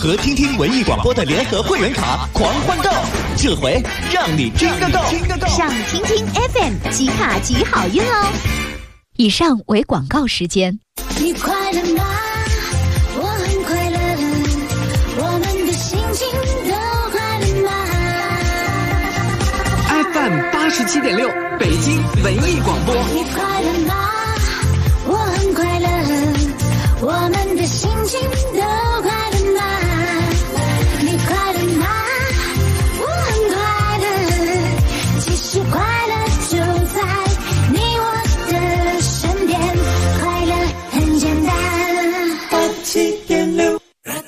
和听听文艺广播的联合会员卡狂欢购，这回让你听得够。 上听听 FM 集卡集好运哦。以上为广告时间。 你快乐吗？我很快乐，我们的心情都快乐吗？ FM 87.6北京文艺广播。 你快乐吗？我很快乐，我们的心情都快乐吗？你快乐吗？我很快乐，其实快乐就在你我的身边，快乐很简单。87.6。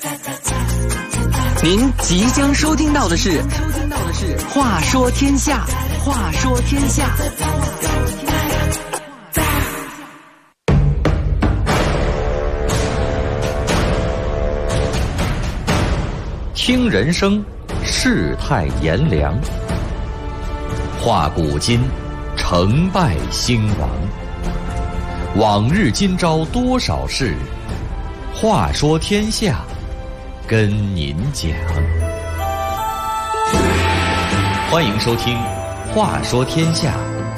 您即将收听到的是《话说天下》，话说天下。 听人生，世态炎凉；话古今，成败兴亡。往日今朝多少事，话说天下，跟您讲。欢迎收听《话说天下》。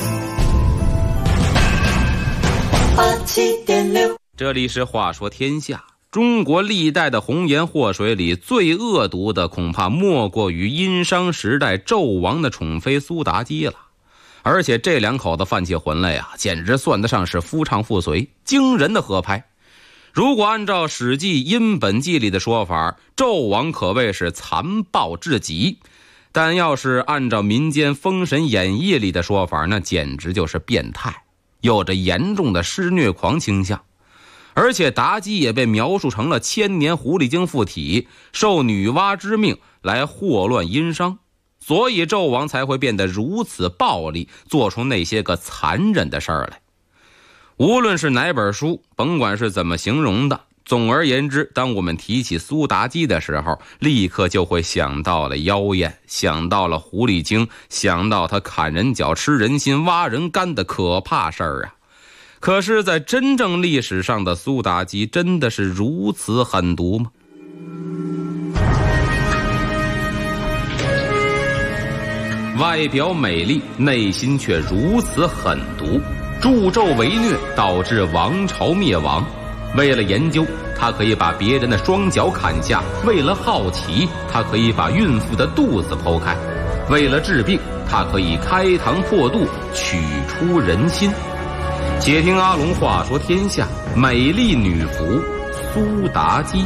87.6， 这里是《话说天下》。中国历代的红颜祸水里最恶毒的，恐怕莫过于殷商时代纣王的宠妃苏妲己了。而且这两口子犯起浑来啊，简直算得上是夫唱妇随，惊人的合拍。如果按照《史记·殷本纪》里的说法，纣王可谓是残暴至极；但要是按照民间《封神演义》里的说法，那简直就是变态，有着严重的施虐狂倾向。而且妲己也被描述成了千年狐狸精附体，受女娲之命来祸乱殷商，所以纣王才会变得如此暴力，做出那些个残忍的事儿来。无论是哪本书，甭管是怎么形容的，总而言之，当我们提起苏妲己的时候，立刻就会想到了妖艳，想到了狐狸精，想到她砍人脚、吃人心、挖人肝的可怕事儿啊。可是在真正历史上的苏妲己真的是如此狠毒吗？外表美丽，内心却如此狠毒，助纣为虐，导致王朝灭亡。为了研究，他可以把别人的双脚砍下；为了好奇，他可以把孕妇的肚子剖开；为了治病，他可以开膛破肚，取出人心。且听阿龙话说天下，美丽女仆苏妲己。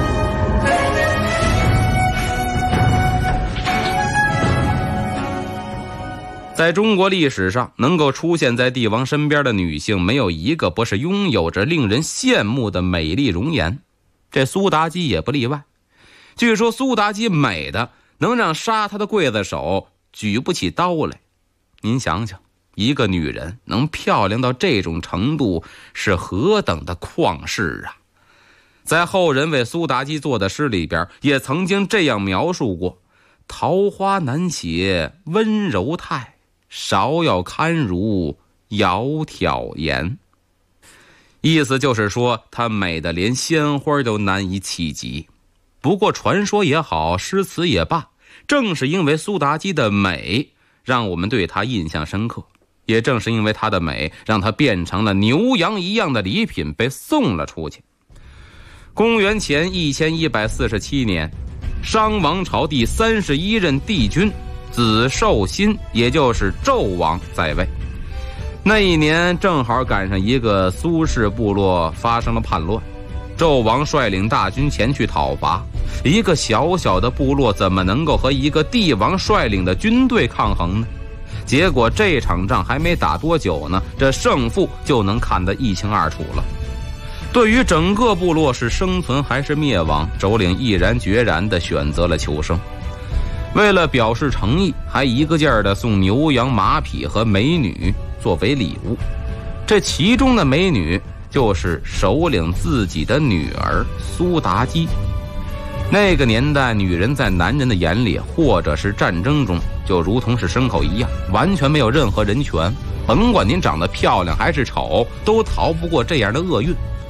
在中国历史上，能够出现在帝王身边的女性，没有一个不是拥有着令人羡慕的美丽容颜，这苏妲己也不例外。据说苏妲己美的能让杀她的刽子手举不起刀来。您想想，一个女人能漂亮到这种程度，是何等的旷世啊！在后人为苏妲己做的诗里边，也曾经这样描述过：桃花难写温柔态，芍药堪如窈窕颜。意思就是说，她美得连鲜花都难以企及。不过传说也好，诗词也罢，正是因为苏妲己的美，让我们对她印象深刻。也正是因为她的美，让她变成了牛羊一样的礼品，被送了出去。公元前1147年，商王朝第31任帝君子寿辛，也就是纣王在位。那一年正好赶上一个苏氏部落发生了叛乱，纣王率领大军前去讨伐。一个小小的部落怎么能够和一个帝王率领的军队抗衡呢？结果这场仗还没打多久呢，这胜负就能看得一清二楚了。对于整个部落是生存还是灭亡，首领毅然决然地选择了求生。为了表示诚意，还一个劲儿地送牛羊马匹和美女作为礼物。这其中的美女就是首领自己的女儿苏妲己。那个年代，女人在男人的眼里，或者是战争中，就如同是牲口一样，完全没有任何人权。甭管您长得漂亮还是丑，都逃不过这样的厄运。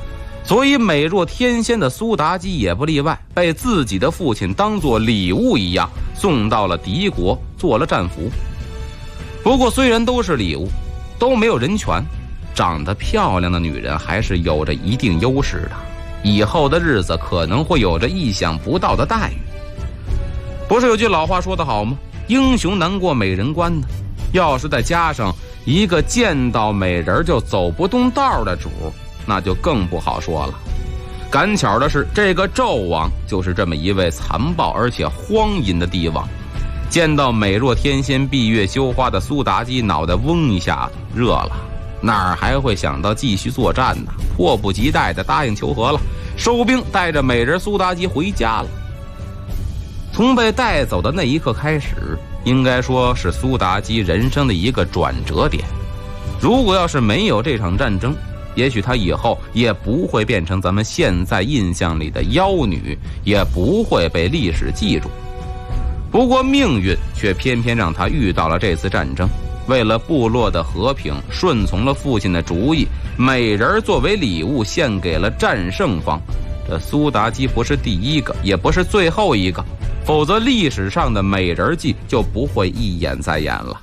所以美若天仙的苏妲己也不例外，被自己的父亲当作礼物一样送到了敌国做了战俘。不过虽然都是礼物，都没有人权，长得漂亮的女人还是有着一定优势的，以后的日子可能会有着意想不到的待遇。不是有句老话说得好吗？英雄难过美人关呢。要是再加上一个见到美人就走不动道的主，那就更不好说了。赶巧的是，这个纣王就是这么一位残暴而且荒淫的帝王。见到美若天仙闭月羞花的苏妲己，脑袋嗡一下子热了，哪儿还会想到继续作战呢？迫不及待地答应求和了，收兵带着美人苏妲己回家了。从被带走的那一刻开始，应该说是苏妲己人生的一个转折点。如果要是没有这场战争，也许她以后也不会变成咱们现在印象里的妖女，也不会被历史记住。不过命运却偏偏让她遇到了这次战争，为了部落的和平，顺从了父亲的主意，美人作为礼物献给了战胜方。这苏妲己不是第一个，也不是最后一个，否则历史上的美人计就不会一演再演了。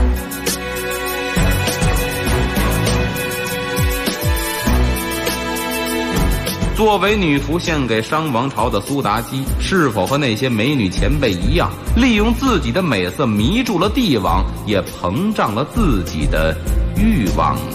作为女仆献给商王朝的苏妲己，是否和那些美女前辈一样，利用自己的美色迷住了帝王，也膨胀了自己的欲望呢？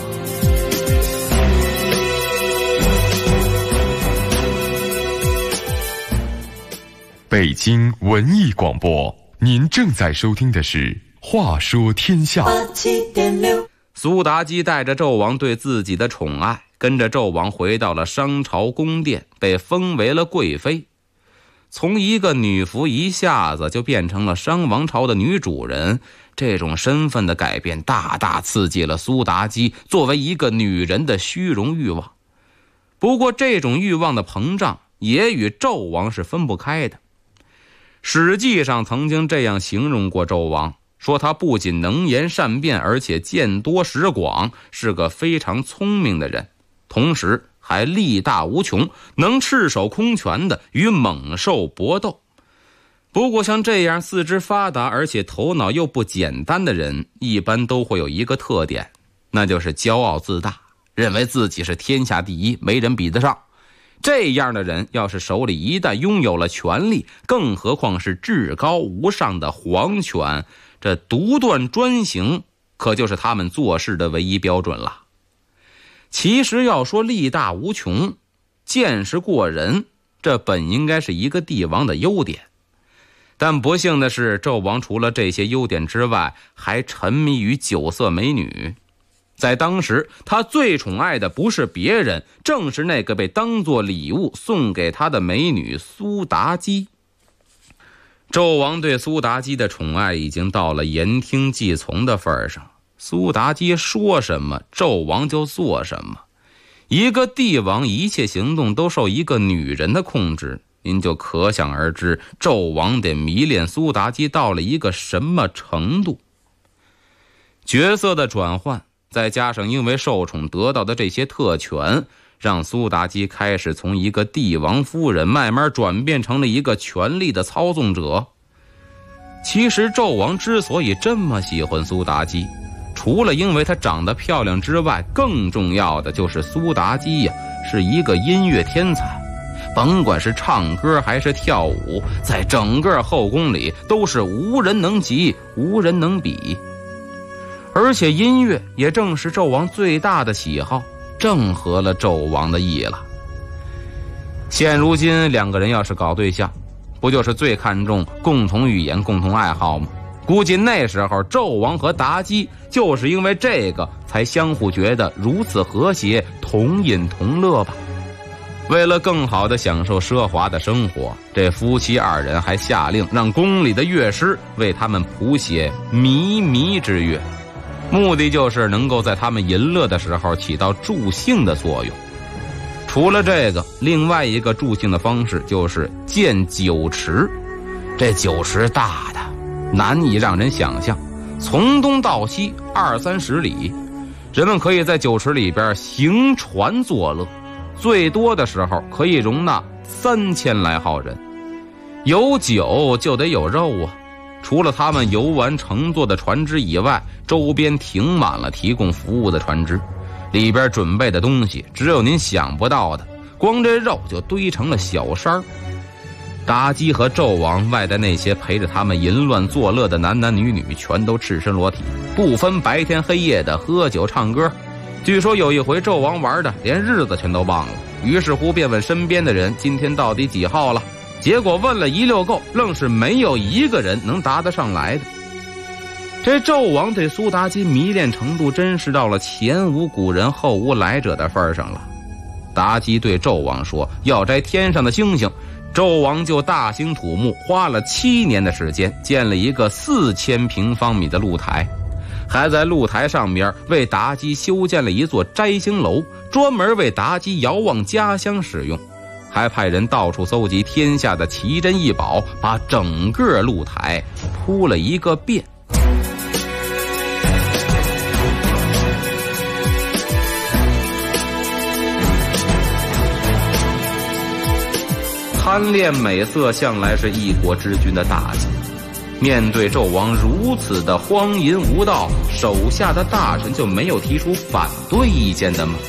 北京文艺广播，您正在收听的是《话说天下》。 苏妲己带着纣王对自己的宠爱，跟着纣王回到了商朝宫殿，被封为了贵妃。从一个女仆一下子就变成了商王朝的女主人，这种身份的改变大大刺激了苏妲己作为一个女人的虚荣欲望。不过这种欲望的膨胀也与纣王是分不开的。史记上曾经这样形容过纣王，说他不仅能言善辩，而且见多识广，是个非常聪明的人，同时还力大无穷，能赤手空拳的与猛兽搏斗。不过像这样四肢发达而且头脑又不简单的人，一般都会有一个特点，那就是骄傲自大，认为自己是天下第一，没人比得上。这样的人要是手里一旦拥有了权力，更何况是至高无上的皇权，这独断专行可就是他们做事的唯一标准了。其实要说力大无穷，见识过人，这本应该是一个帝王的优点。但不幸的是，纣王除了这些优点之外，还沉迷于酒色美女。在当时，他最宠爱的不是别人，正是那个被当作礼物送给他的美女苏妲己。纣王对苏妲己的宠爱已经到了言听计从的份上，苏妲己说什么，纣王就做什么。一个帝王一切行动都受一个女人的控制，您就可想而知，纣王得迷恋苏妲己到了一个什么程度。角色的转换，再加上因为受宠得到的这些特权，让苏妲己开始从一个帝王夫人慢慢转变成了一个权力的操纵者。其实纣王之所以这么喜欢苏妲己，除了因为她长得漂亮之外，更重要的就是苏妲己呀是一个音乐天才，甭管是唱歌还是跳舞，在整个后宫里都是无人能及，无人能比。而且音乐也正是纣王最大的喜好，正合了纣王的意了。现如今两个人要是搞对象，不就是最看重共同语言、共同爱好吗？估计那时候纣王和妲己就是因为这个才相互觉得如此和谐，同饮同乐吧。为了更好地享受奢华的生活，这夫妻二人还下令让宫里的乐师为他们谱写靡靡之乐，目的就是能够在他们淫乐的时候起到助兴的作用。除了这个，另外一个助兴的方式就是建酒池。这酒池大的难以让人想象，从东到西20-30里，人们可以在酒池里边行船作乐。 最多的时候可以容纳3000来号人。有酒就得有肉啊！除了他们游玩乘坐的船只以外，周边停满了提供服务的船只，里边准备的东西只有您想不到的，光这肉就堆成了小山。妲己和纣王外带那些陪着他们淫乱作乐的男男女女，全都赤身裸体，不分白天黑夜的喝酒唱歌。据说有一回纣王玩的连日子全都忘了，于是乎便问身边的人今天到底几号了，结果问了一溜够，愣是没有一个人能答得上来的。这纣王对苏妲己迷恋程度真是到了前无古人后无来者的份上了。妲己对纣王说要摘天上的星星，纣王就大兴土木，花了7年的时间建了一个4000平方米的露台，还在露台上面为妲己修建了一座摘星楼，专门为妲己遥望家乡使用，还派人到处搜集天下的奇珍异宝，把整个露台铺了一个遍。贪恋美色向来是一国之君的大忌，面对纣王如此的荒淫无道，手下的大臣就没有提出反对意见的吗？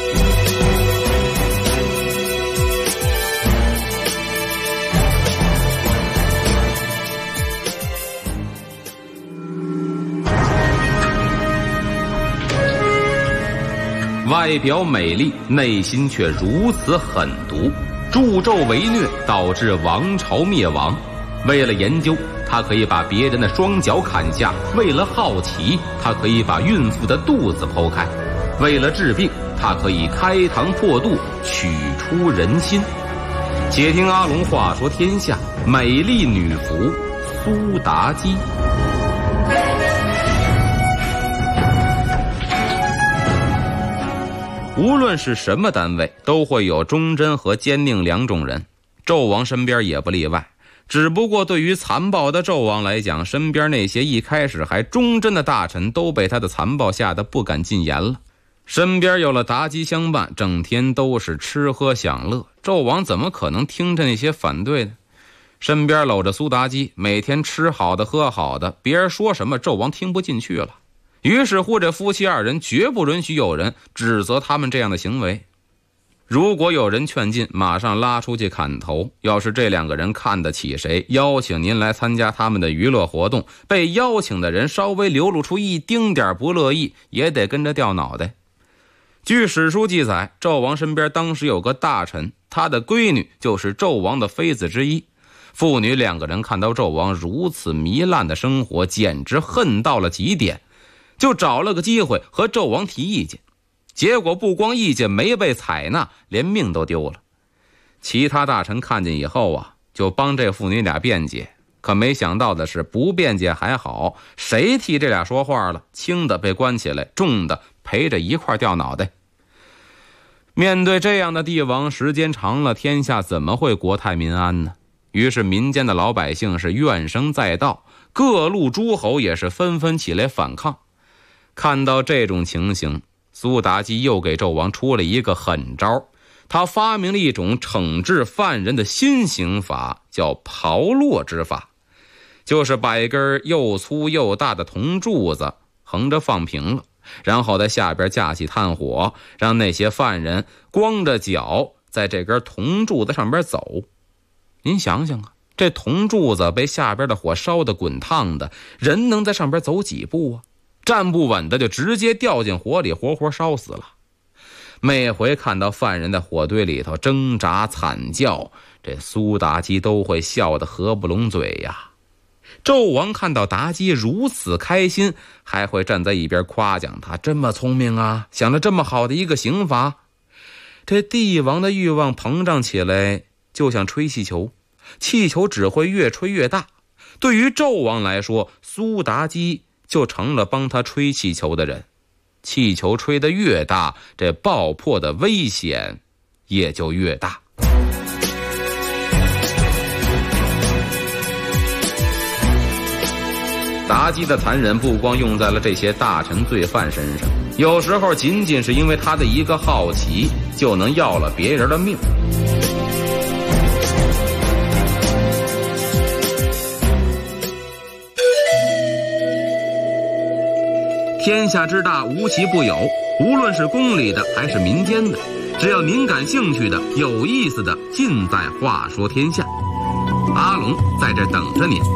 外表美丽，内心却如此狠毒，助纣为虐，导致王朝灭亡。为了研究，他可以把别人的双脚砍下；为了好奇，他可以把孕妇的肚子剖开；为了治病，他可以开膛破肚，取出人心。且听阿龙话说天下，美丽女仆苏妲己。无论是什么单位，都会有忠贞和奸佞两种人，纣王身边也不例外。只不过对于残暴的纣王来讲，身边那些一开始还忠贞的大臣都被他的残暴吓得不敢进言了。身边有了妲己相伴，整天都是吃喝享乐，纣王怎么可能听着那些反对呢？身边搂着苏妲己，每天吃好的喝好的，别人说什么纣王听不进去了。于是乎这夫妻二人绝不允许有人指责他们这样的行为，如果有人劝进，马上拉出去砍头。要是这两个人看得起谁，邀请您来参加他们的娱乐活动，被邀请的人稍微流露出一丁点不乐意，也得跟着掉脑袋。据史书记载，纣王身边当时有个大臣，他的闺女就是纣王的妃子之一。父女两个人看到纣王如此糜烂的生活，简直恨到了极点，就找了个机会和纣王提意见。结果不光意见没被采纳，连命都丢了。其他大臣看见以后啊，就帮这父女俩辩解，可没想到的是，不辩解还好，谁替这俩说话了？轻的被关起来，重的陪着一块掉脑袋。面对这样的帝王，时间长了，天下怎么会国泰民安呢？于是民间的老百姓是怨声载道，各路诸侯也是纷纷起来反抗。看到这种情形，苏妲己又给纣王出了一个狠招，他发明了一种惩治犯人的新刑法，叫炮烙之法，就是把一根又粗又大的铜柱子横着放平了，然后在下边架起炭火，让那些犯人光着脚在这根铜柱子上边走。您想想啊，这铜柱子被下边的火烧得滚烫的，人能在上边走几步啊？站不稳的就直接掉进火里，活活烧死了。每回看到犯人在火堆里头挣扎惨叫，这苏妲己都会笑得合不拢嘴呀。纣王看到妲己如此开心，还会站在一边夸奖她这么聪明啊，想了这么好的一个刑罚。这帝王的欲望膨胀起来，就像吹气球，气球只会越吹越大。对于纣王来说，苏妲己就成了帮他吹气球的人，气球吹得越大，这爆破的危险也就越大。妲己的残忍不光用在了这些大臣罪犯身上， 有时候仅仅是因为他的一个好奇，就能要了别人的命。天下之大，无奇不有，无论是宫里的还是民间的，只要您感兴趣的、有意思的，尽在话说天下。阿龙在这等着您。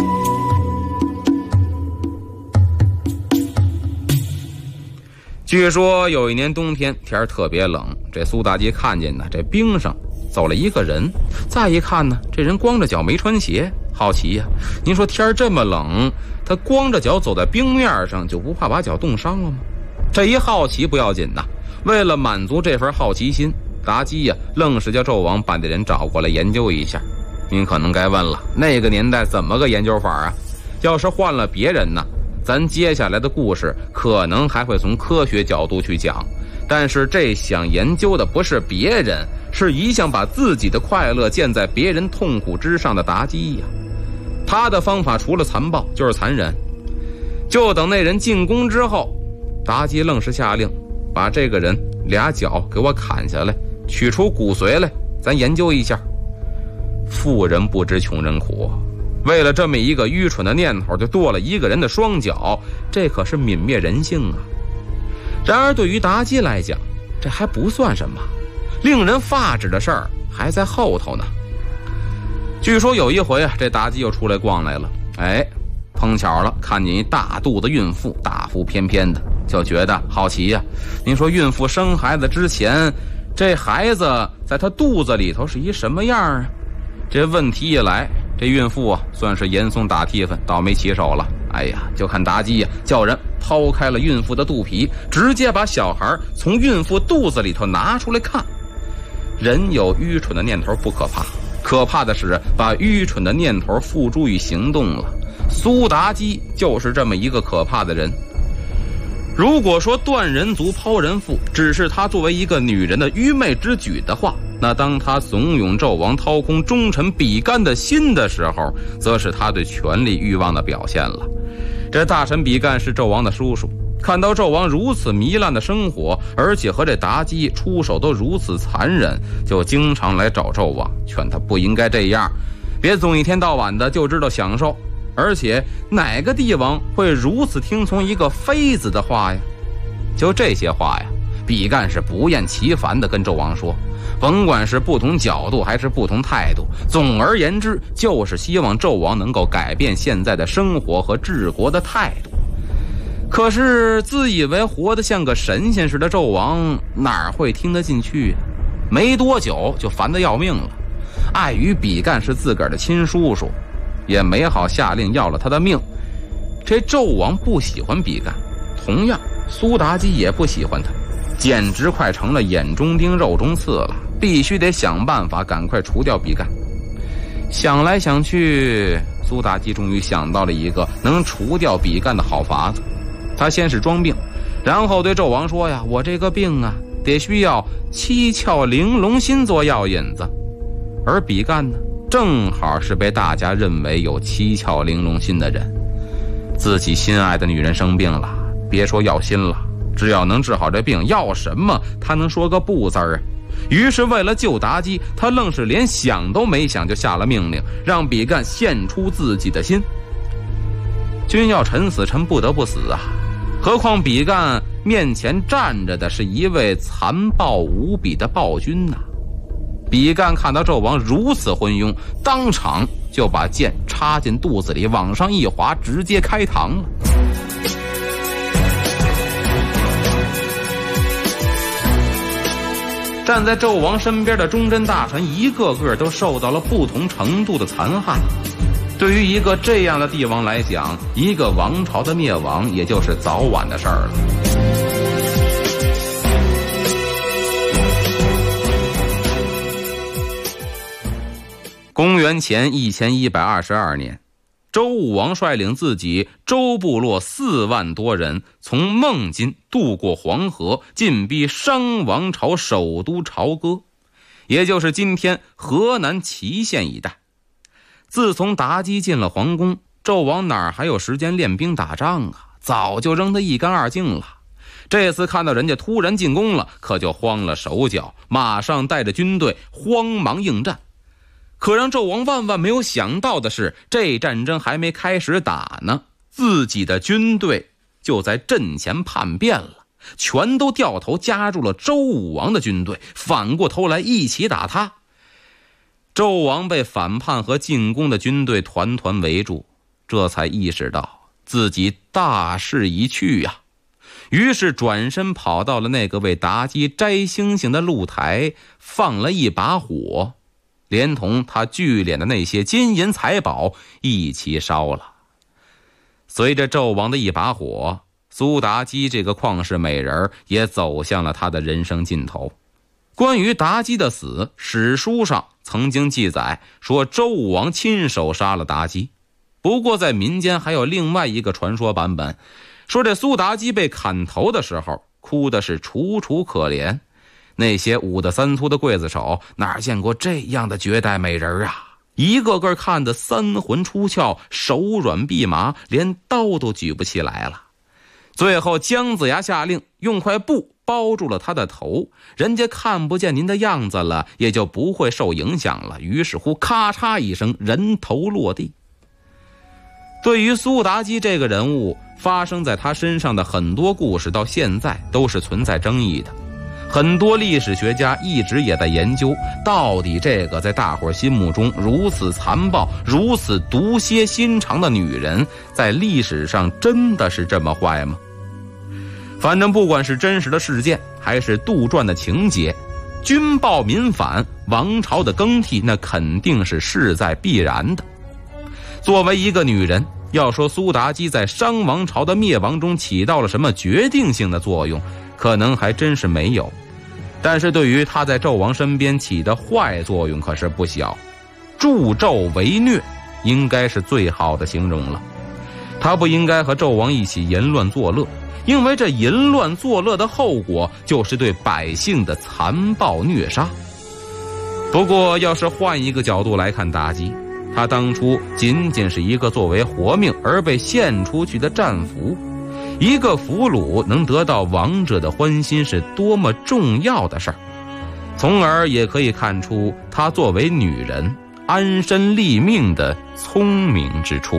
据说有一年冬天，天特别冷，这苏妲己看见呢，这冰上走了一个人，再一看呢，这人光着脚没穿鞋，好奇呀，您说天这么冷，他光着脚走在冰面上，就不怕把脚冻伤了吗？这一好奇不要紧呐，为了满足这份好奇心，妲己呀，愣是叫纣王把这人找过来研究一下。您可能该问了，那个年代怎么个研究法啊？要是换了别人呢，咱接下来的故事可能还会从科学角度去讲，但是这想研究的不是别人，是一向把自己的快乐建在别人痛苦之上的妲己呀。他的方法除了残暴就是残忍。就等那人进宫之后，妲己愣是下令把这个人俩脚给我砍下来，取出骨髓来，咱研究一下。富人不知穷人苦，为了这么一个愚蠢的念头就剁了一个人的双脚，这可是泯灭人性啊。然而对于妲己来讲，这还不算什么，令人发指的事儿还在后头呢。据说有一回啊，这妲己又出来逛来了，碰巧了，看见一大肚子孕妇，大腹翩翩的，就觉得好奇呀。您说孕妇生孩子之前，这孩子在她肚子里头是一什么样啊？这问题一来，这孕妇啊算是严嵩打替分，倒霉起手了。就看妲己呀，叫人抛开了孕妇的肚皮，直接把小孩从孕妇肚子里头拿出来看。人有愚蠢的念头不可怕，可怕的是把愚蠢的念头付诸于行动了。苏妲己就是这么一个可怕的人。如果说断人足抛人腹只是她作为一个女人的愚昧之举的话，那当她怂恿纣王掏空忠臣比干的心的时候，则是她对权力欲望的表现了。这大臣比干是纣王的叔叔，看到纣王如此糜烂的生活，而且和这妲己出手都如此残忍，就经常来找纣王，劝他不应该这样，别总一天到晚的就知道享受。而且哪个帝王会如此听从一个妃子的话呀？就这些话呀，比干是不厌其烦地跟纣王说，甭管是不同角度还是不同态度，总而言之就是希望纣王能够改变现在的生活和治国的态度。可是自以为活得像个神仙似的纣王哪会听得进去呀？没多久就烦得要命了，碍于比干是自个儿的亲叔叔，也没好下令要了他的命。这纣王不喜欢比干，同样苏妲己也不喜欢他，简直快成了眼中钉肉中刺了，必须得想办法赶快除掉比干。想来想去，苏妲己终于想到了一个能除掉比干的好法子。他先是装病，然后对纣王说呀，我这个病啊得需要七窍玲珑心做药引子。而比干呢，正好是被大家认为有七窍玲珑心的人。自己心爱的女人生病了，别说要心了，只要能治好这病，要什么他能说个不字儿啊？于是为了救妲己，他愣是连想都没想就下了命令，让比干献出自己的心。君要臣死，臣不得不死啊！何况比干面前站着的是一位残暴无比的暴君呐！比干看到纣王如此昏庸，当场就把剑插进肚子里，往上一划，直接开膛了。站在纣王身边的忠贞大臣一个个都受到了不同程度的残害。对于一个这样的帝王来讲，一个王朝的灭亡也就是早晚的事儿了。公元前1122年，周武王率领自己周部落4万多人从孟津渡过黄河，进逼商王朝首都朝歌，也就是今天河南淇县一带。自从妲己进了皇宫，纣王哪还有时间练兵打仗啊？早就扔得一干二净了。 这次看到人家突然进攻了，可就慌了手脚，马上带着军队慌忙应战。可让纣王万万没有想到的是，这战争还没开始打呢，自己的军队就在阵前叛变了，全都掉头加入了周武王的军队，反过头来一起打他。纣王被反叛和进攻的军队团团围住，这才意识到自己大势已去呀。于是转身跑到了那个为妲己摘星星的露台，放了一把火，连同他聚敛的那些金银财宝一起烧了。随着纣王的一把火，苏妲己这个旷世美人也走向了她的人生尽头。关于妲己的死，史书上曾经记载说周武王亲手杀了妲己。不过在民间还有另外一个传说版本，说这苏妲己被砍头的时候哭的是楚楚可怜，那些五大三粗的刽子手哪见过这样的绝代美人啊，一个个看得三魂出窍，手软臂麻，连刀都举不起来了。最后姜子牙下令用块布包住了他的头，人家看不见您的样子了，也就不会受影响了。于是乎咔嚓一声，人头落地。对于苏妲己这个人物，发生在他身上的很多故事到现在都是存在争议的。很多历史学家一直也在研究，到底这个在大伙心目中如此残暴、如此毒蝎心肠的女人，在历史上真的是这么坏吗？反正不管是真实的事件，还是杜撰的情节，军暴民反、王朝的更替，那肯定是势在必然的。作为一个女人，要说苏妲己在商王朝的灭亡中起到了什么决定性的作用，可能还真是没有。但是对于她在纣王身边起的坏作用可是不小，助纣为虐应该是最好的形容了。她不应该和纣王一起淫乱作乐，因为这淫乱作乐的后果就是对百姓的残暴虐杀。不过要是换一个角度来看妲己，她当初仅仅是一个作为活命而被献出去的战俘，一个俘虏能得到王者的欢心是多么重要的事儿，从而也可以看出她作为女人安身立命的聪明之处。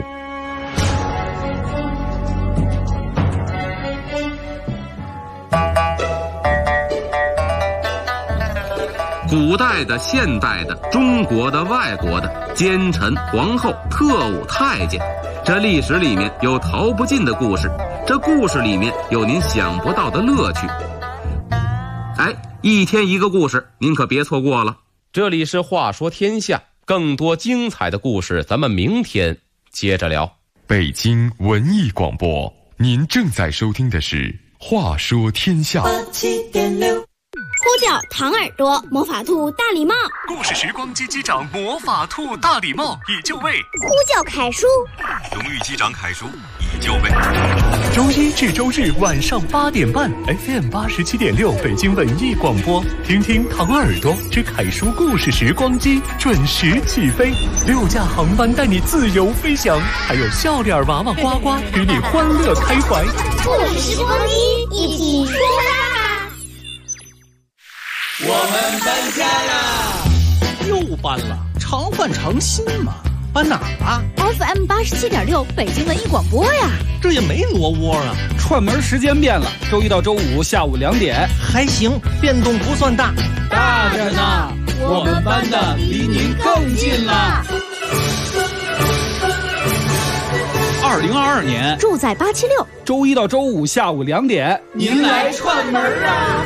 古代的、现代的、中国的、外国的，奸臣、皇后、特务、太监，这历史里面有逃不尽的故事，这故事里面有您想不到的乐趣。哎，一天一个故事，您可别错过了。这里是话说天下，更多精彩的故事咱们明天接着聊。 北京文艺广播，您正在收听的是话说天下。 呼叫唐耳朵魔法兔大礼帽， 故事时光机机长魔法兔大礼帽已就位， 呼叫凯叔， 荣誉机长凯叔已就位。周一至周日晚上8点半 FM 87.6北京文艺广播，听听唐耳朵之凯叔故事时光机准时起飞，6架航班带你自由飞翔，还有笑脸娃娃呱呱与你欢乐开怀。 故事时光机一起出发。 我们搬家啦！ 又搬了，常换常新嘛。搬哪儿啊 ？FM 87.6北京文艺广播呀。 这也没挪窝啊。 串门时间变了，周一到周五下午2点。 还行，变动不算大。 大着呢，我们搬的离您更近了。2022年， 住在876， 周一到周五下午2点， 您来串门啊！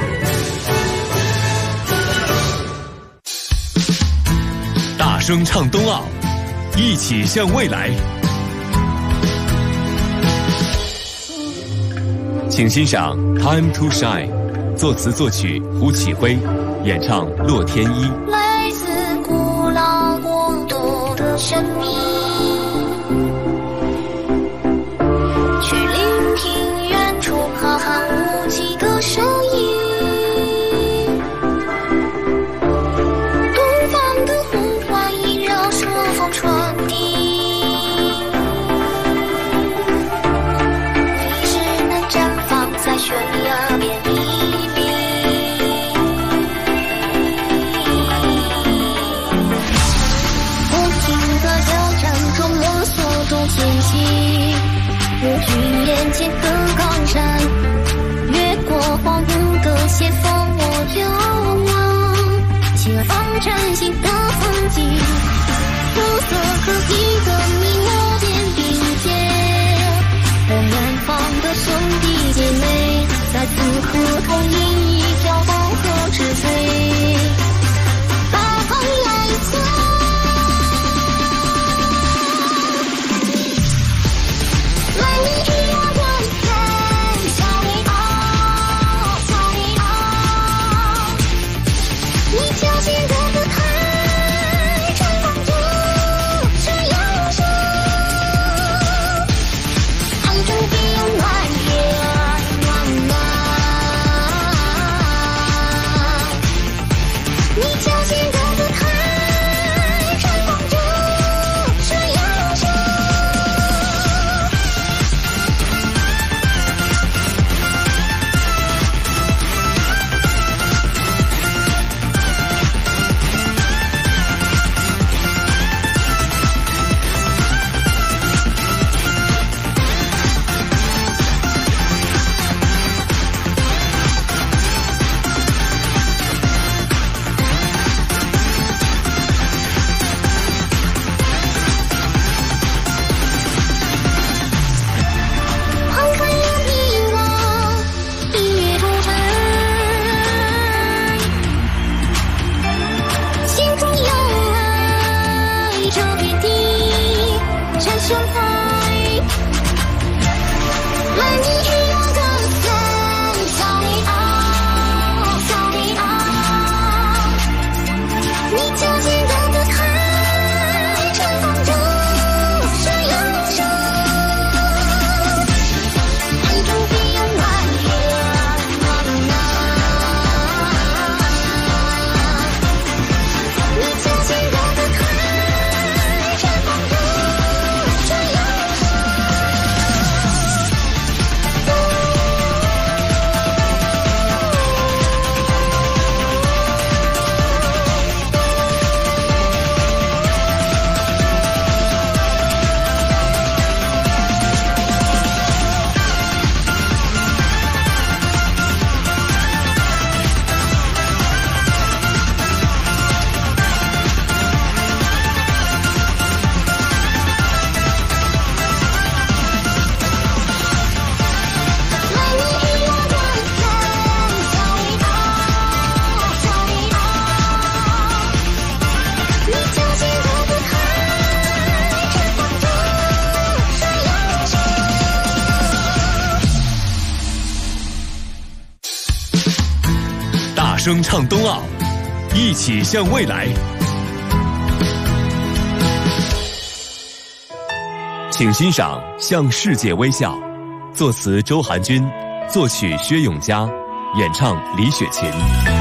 大声唱冬奥，一起向未来。请欣赏《Time to Shine》，作词作曲胡启辉，演唱洛天依。 来自古老国度的神秘，去聆听远处浩瀚无际的声音。传递，你只能绽放在悬崖边。 如君眼前隔江山，越过黄土隔斜风我游望，起了方崭新的风景，肤色可以和你摩肩并肩，和远方的兄弟姐妹再次合同饮一瓢黄河之水，大航蓝色。 声唱冬奥，一起向未来。请欣赏《向世界微笑》，作词周寒君，作曲薛永嘉，演唱李雪琴。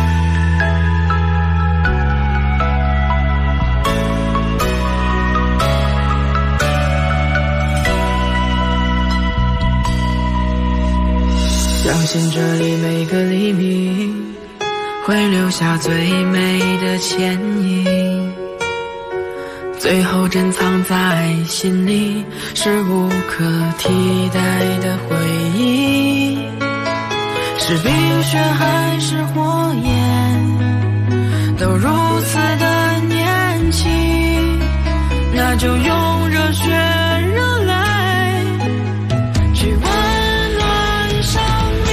相信这里每个黎明会留下最美的倩影，最后珍藏在心里，是无可替代的回忆。是冰雪还是火焰，都如此的年轻，那就用热血热泪去温暖生命。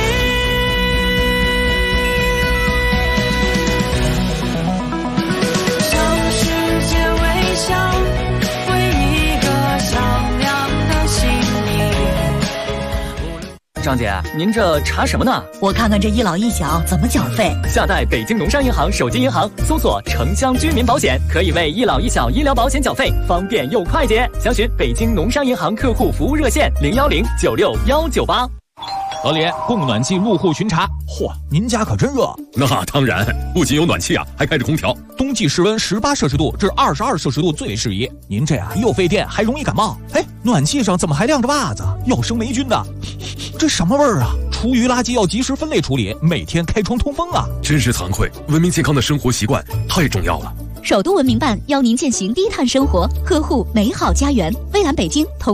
向世界微笑，为一个响亮的心灵。 张姐，您这查什么呢？ 我看看这一老一小怎么缴费。 下载北京农商银行手机银行，搜索城乡居民保险，可以为一老一小医疗保险缴费，方便又快捷。详询北京农商银行客户服务热线010961198。 老李，供暖气入户巡查。 嚯，您家可真热。 那当然，不仅有暖气啊，还开着空调。 冬季室温18摄氏度至22摄氏度最为适宜。您这又费电，还容易感冒。哎，暖气上怎么还晾着袜子？要生霉菌的。这什么味儿啊？厨余垃圾要及时分类处理，每天开窗通风啊。 真是惭愧，文明健康的生活习惯太重要了。 首都文明办邀您践行低碳生活，呵护美好家园。蔚蓝北京投